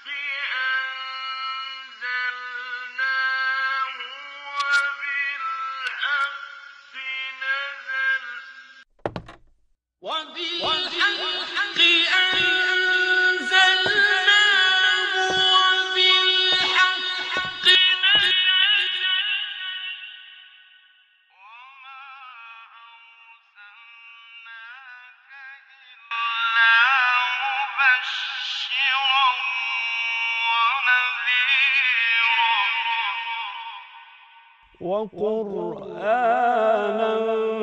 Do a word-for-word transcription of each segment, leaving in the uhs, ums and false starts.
أنزلناه وبالحق نزل وبالحق أنزلناه وبالحق نزل وما أرسلناك إلا مبشرا ونذيرا وقرآنا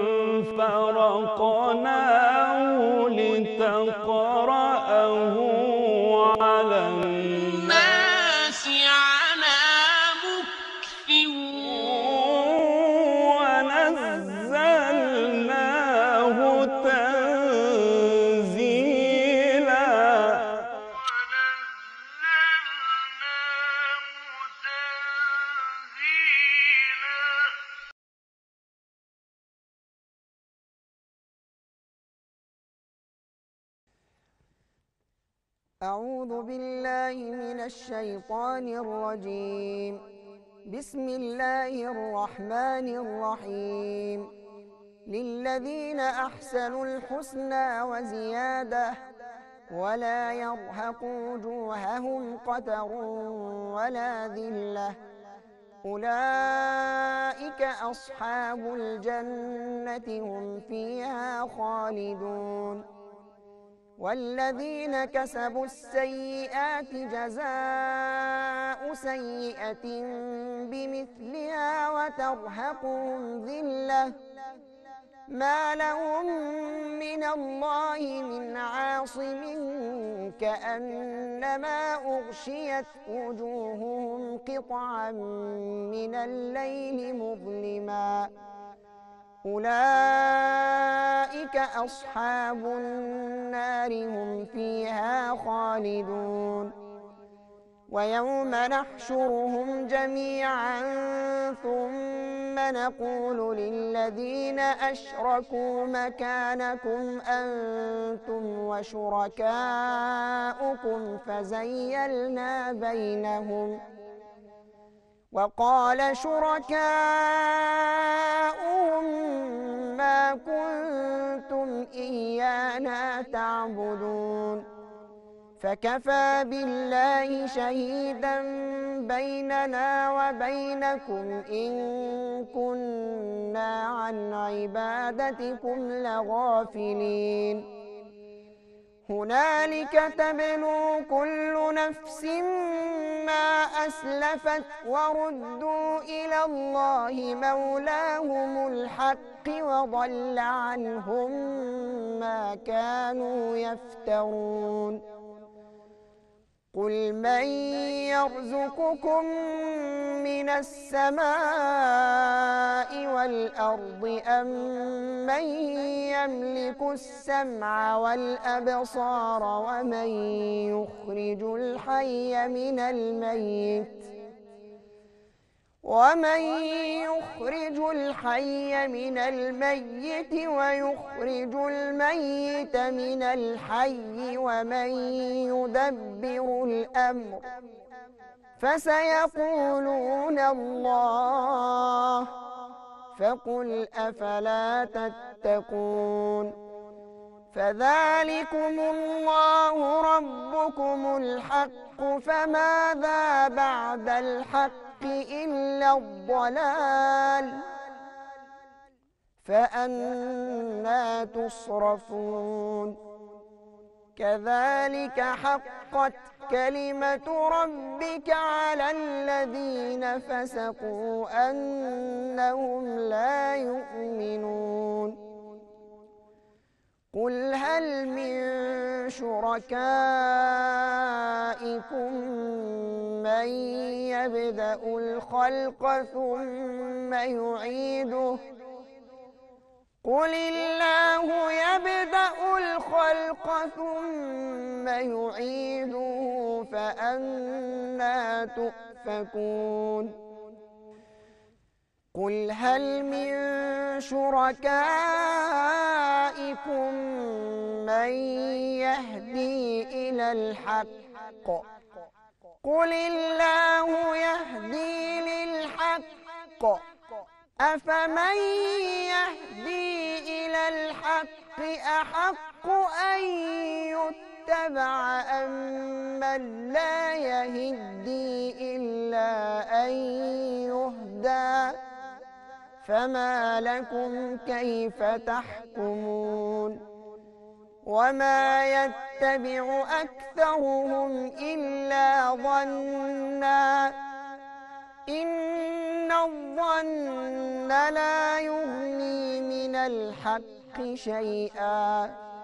فرقناه لتقرأه على الناس على مكث ونزلناه تنزيلا ونزلناه تنزيلا أعوذ بالله من الشيطان الرجيم. بسم الله الرحمن الرحيم. للذين أحسنوا الحسنى وزيادة ولا يرهق وجوههم قتر ولا ذلة أولئك أصحاب الجنة هم فيها خالدون. والذين كسبوا السيئات جزاء سيئة بمثلها وترهقهم ذلة ما لهم من الله من عاصم كأنما أغشيت وجوههم قطعا من الليل مظلما أولئك أصحاب النار هم فيها خالدون. ويوم نحشرهم جميعا ثم نقول للذين أشركوا مكانكم أنتم وشركاؤكم فزيلنا بينهم وقال شركاؤهم ما كنتم إيانا تعبدون فكفى بالله شهيدا بيننا وبينكم إن كنا عن عبادتكم لغافلين. هنالك تبلو كل نفس ما أسلفت وردوا إلى الله مولاهم الحق وضل عنهم ما كانوا يفترون. قل من يرزقكم من السماء والأرض أم من يملك السمع والأبصار ومن يخرج الحي من الميت ومن يخرج الحي من الميت ويخرج الميت من الحي ومن يدبر الأمر فسيقولون الله فقل أفلا تتقون. فذلكم الله ربكم الحق فماذا بعد الحق إلا الضلال فأنى تصرفون. كذلك حقت كلمة ربك على الذين فسقوا أنهم لا يؤمنون. قل هل من شركائكم من يبدأ الخلق ثم يعيده قل الله يبدأ الخلق ثم يعيده فأنى تؤفكون. قل هل من شركائكم من يهدي إلى الحق قل الله يهدي للحق أفمن يهدي إلى الحق أحق أن يتبع أمن لا يهدي إلا أن يهدى فما لكم كيف تحكمون وما يتبع أكثرهم إلا ظنا إن الظن لا يغني من الحق شيئا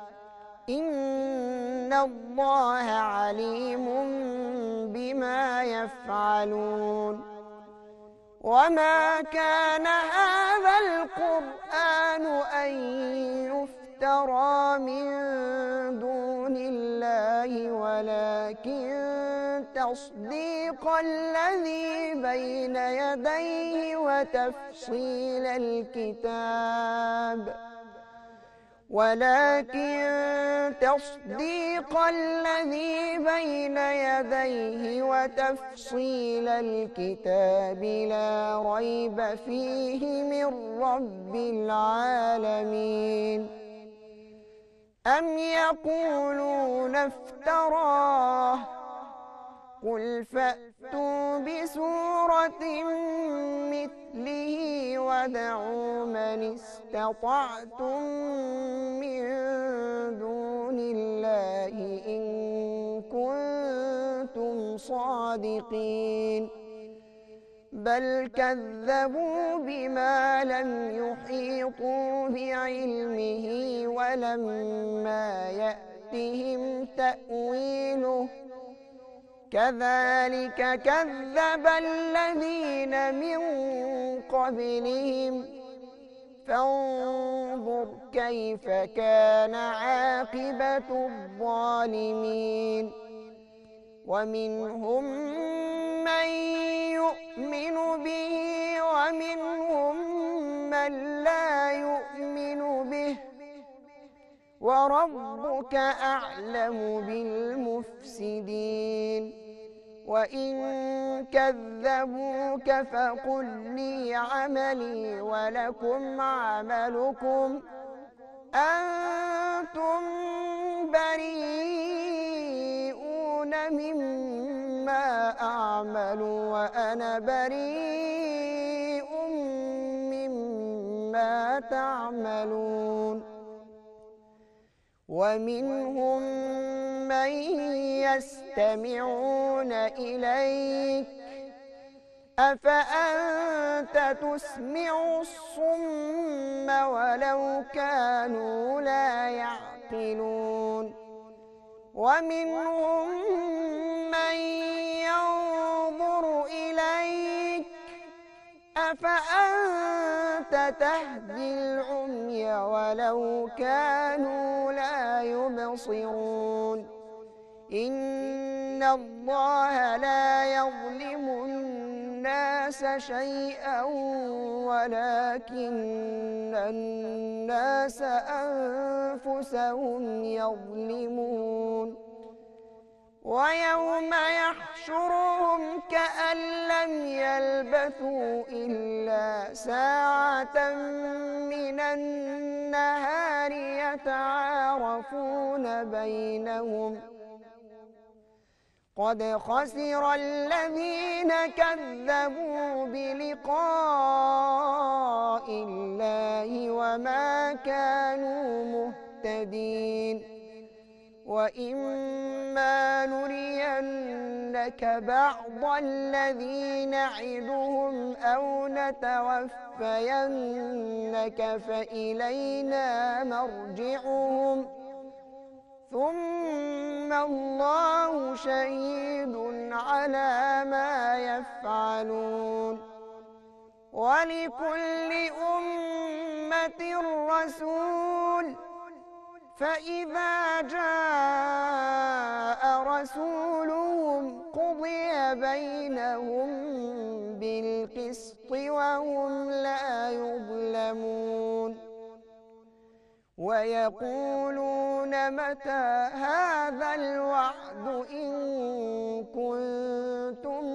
إن الله عليم بما يفعلون وما كان هذا القرآن أن يفترى من دون الله ولكن تصديق الذي بين يديه وتفصيل الكتاب ولكن تصديق الذي بين يديه وتفصيل الكتاب لا ريب فيه من رب العالمين أم يقولون افتراه قل فأتوا بسورة مثله وادعوا من استطعتم من دون الله إن كنتم صادقين بل كذبوا بما لم يحيطوا بعلمه ولما يأتهم تأويله كذلك كذب الذين من قبلهم فانظر كيف كان عاقبة الظالمين ومنهم من يؤمن به ومنهم من لا يؤمن به وربك أعلم بالمفسدين وإن كذبوك فقل لي عملي ولكم عملكم أنتم بريئون مما أعمل وأنا بريء مما تعملون ومنهم من يستمعون إليك أفأنت تسمع الصم ولو كانوا لا يعقلون ومنهم من ينظر إليك أفأنت تهدي العمي ولو كانوا لا يبصرون إن الله لا يظلم الناس شيئا ولكن الناس أنفسهم يظلمون ويوم يحشرهم كأن لم يلبثوا إلا ساعة من النهار يتعارفون بينهم قد خسر الذين كذبوا بلقاء الله وما كانوا مهتدين وإما نرينك بعض الذي نعدهم أو نتوفينك فإلينا مرجعهم ثم الله شهيد على ما يفعلون ولكل أمة رسول فإذا جاء رسولهم قضي بينهم بالقسط وهم لا يظلمون ويقولون متى هذا الوعد إن كنتم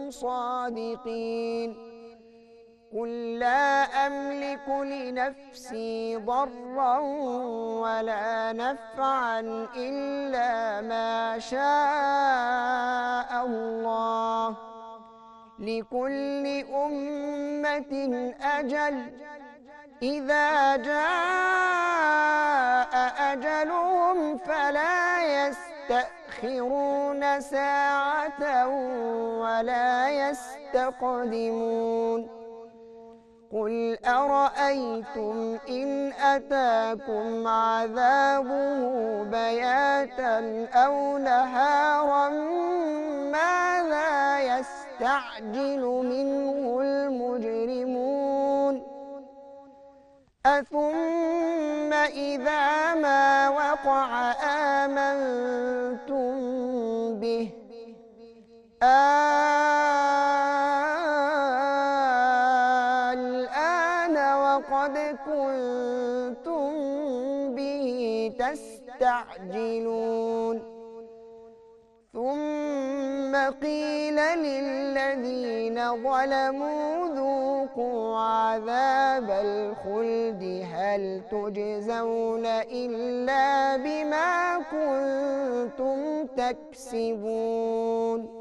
صادقين قل لا أملك لنفسي ضرا ولا نفعا إلا ما شاء الله لكل أمة أجل إذا جاء أجلهم فلا يستأخرون ساعة ولا يستقدمون قل أرأيتم إن أتاكم عذابه بياتا أو نهارا ماذا يستعجل منه المجرمون أثم إذا ما وقع آمنتم به الآن وقد كنتم به تستعجلون ثم قيل للذين ظلموا ذوقوا عذاب الخلد هل تجزون إلا بما كنتم تكسبون